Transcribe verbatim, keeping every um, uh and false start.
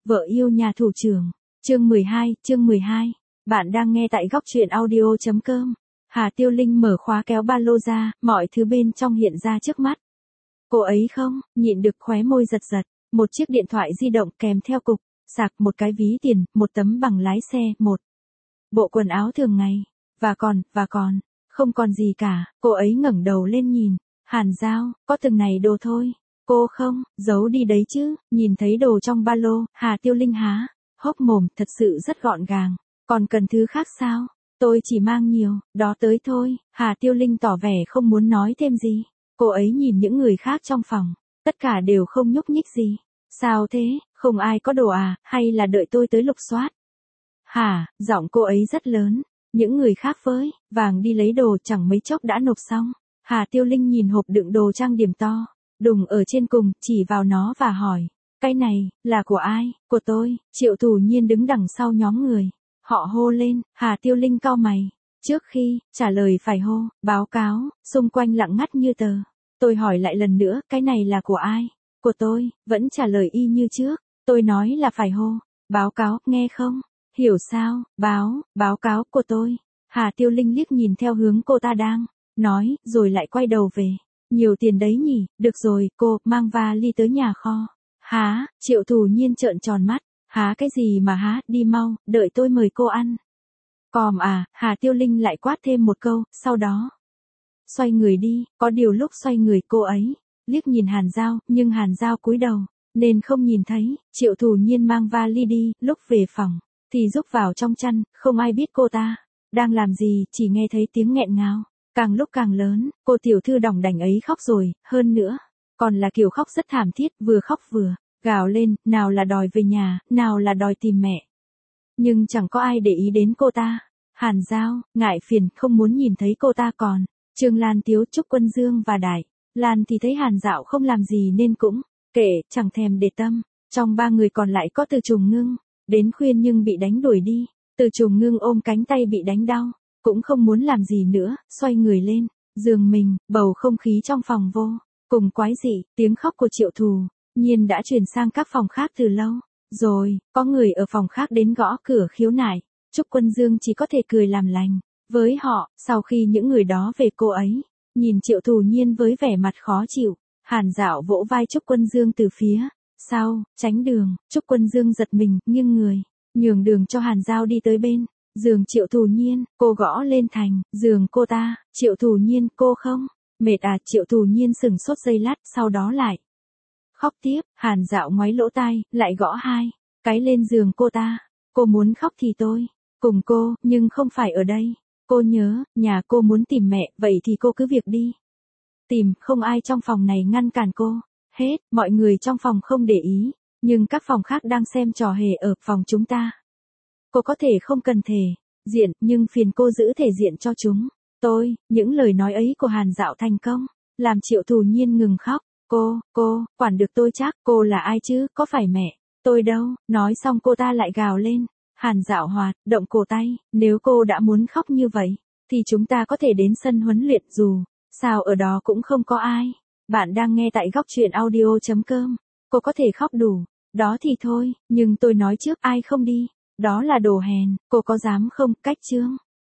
Vợ yêu nhà thủ trưởng. Chương mười hai, chương mười hai. Bạn đang nghe tại góc truyện audio chấm com. Hà Tiêu Linh mở khóa kéo ba lô ra, mọi thứ bên trong hiện ra trước mắt. Cô ấy không, nhịn được khóe môi giật giật, một chiếc điện thoại di động kèm theo cục, sạc, một cái ví tiền, một tấm bằng lái xe, một bộ quần áo thường ngày, và còn, và còn, không còn gì cả. Cô ấy ngẩng đầu lên nhìn, Hàn Giao, có từng này đồ thôi. Cô không, giấu đi đấy chứ, nhìn thấy đồ trong ba lô, Hà Tiêu Linh há hốc mồm, thật sự rất gọn gàng, còn cần thứ khác sao? Tôi chỉ mang nhiều, đó tới thôi. Hà Tiêu Linh tỏ vẻ không muốn nói thêm gì. Cô ấy nhìn những người khác trong phòng, tất cả đều không nhúc nhích gì. Sao thế, không ai có đồ à, hay là đợi tôi tới lục soát? Hả, giọng cô ấy rất lớn. Những người khác với vàng đi lấy đồ chẳng mấy chốc đã nộp xong. Hà Tiêu Linh nhìn hộp đựng đồ trang điểm to, đùng ở trên cùng, chỉ vào nó và hỏi, cái này, là của ai? Của tôi. Triệu Thù Nhiên đứng đằng sau nhóm người. Họ hô lên. Hà Tiêu Linh cau mày. Trước khi trả lời phải hô, báo cáo, xung quanh lặng ngắt như tờ. Tôi hỏi lại lần nữa, cái này là của ai? Của tôi. Vẫn trả lời y như trước. Tôi nói là phải hô, báo cáo, nghe không? Hiểu sao? Báo, báo cáo, của tôi. Hà Tiêu Linh liếc nhìn theo hướng cô ta đang nói, rồi lại quay đầu về. Nhiều tiền đấy nhỉ, được rồi, cô, mang vali tới nhà kho. Há, Triệu Thù Nhiên trợn tròn mắt. Há cái gì mà há, đi mau, đợi tôi mời cô ăn. Còm à, Hà Tiêu Linh lại quát thêm một câu, sau đó xoay người đi. Có điều lúc xoay người cô ấy liếc nhìn Hàn Giao, nhưng Hàn Giao cúi đầu, nên không nhìn thấy. Triệu Thù Nhiên mang vali đi, lúc về phòng thì rúc vào trong chăn, không ai biết cô ta đang làm gì, chỉ nghe thấy tiếng nghẹn ngào càng lúc càng lớn. Cô tiểu thư đỏng đảnh ấy khóc rồi, hơn nữa còn là kiểu khóc rất thảm thiết, vừa khóc vừa gào lên, nào là đòi về nhà, nào là đòi tìm mẹ. Nhưng chẳng có ai để ý đến cô ta. Hàn Giao, ngại phiền, không muốn nhìn thấy cô ta. Còn Trương Lan Tiếu, Trúc Quân Dương và Đại Lan thì thấy Hàn Dạo không làm gì nên cũng kệ, chẳng thèm để tâm. Trong ba người còn lại có Từ Trùng Ngưng, đến khuyên nhưng bị đánh đuổi đi. Từ Trùng Ngưng ôm cánh tay bị đánh đau, cũng không muốn làm gì nữa, xoay người lên giường mình. Bầu không khí trong phòng vô cùng quái dị, tiếng khóc của Triệu Thù Nhiên đã chuyển sang các phòng khác từ lâu rồi. Có người ở phòng khác đến gõ cửa khiếu nại. Trúc Quân Dương chỉ có thể cười làm lành với họ. Sau khi những người đó về, cô ấy nhìn Triệu Thù Nhiên với vẻ mặt khó chịu. Hàn Dạo vỗ vai Trúc Quân Dương từ phía sau, tránh đường. Trúc Quân Dương giật mình, nghiêng người, nhường đường cho Hàn Giao đi tới bên giường Triệu Thù Nhiên. Cô gõ lên thành giường cô ta. Triệu Thù Nhiên, cô không mệt à? Triệu Thù Nhiên sửng sốt giây lát, sau đó lại khóc tiếp. Hàn Dạo ngoáy lỗ tai, lại gõ hai cái lên giường cô ta. Cô muốn khóc thì tôi cùng cô, nhưng không phải ở đây. Cô nhớ, nhà cô muốn tìm mẹ, vậy thì cô cứ việc đi tìm, không ai trong phòng này ngăn cản cô hết. Mọi người trong phòng không để ý, nhưng các phòng khác đang xem trò hề ở phòng chúng ta. Cô có thể không cần thể diện, nhưng phiền cô giữ thể diện cho chúng tôi. Những lời nói ấy của Hàn Dạo thành công làm Triệu Thù Nhiên ngừng khóc. Cô, cô, quản được tôi chắc. Cô là ai chứ, có phải mẹ tôi đâu? Nói xong cô ta lại gào lên. Hàn Dạo hoạt động cổ tay. Nếu cô đã muốn khóc như vậy, thì chúng ta có thể đến sân huấn luyện, dù sao ở đó cũng không có ai. Bạn đang nghe tại góc truyện audio chấm com. Cô có thể khóc đủ đó thì thôi, nhưng tôi nói trước, ai không đi, đó là đồ hèn. Cô có dám không? Cách chương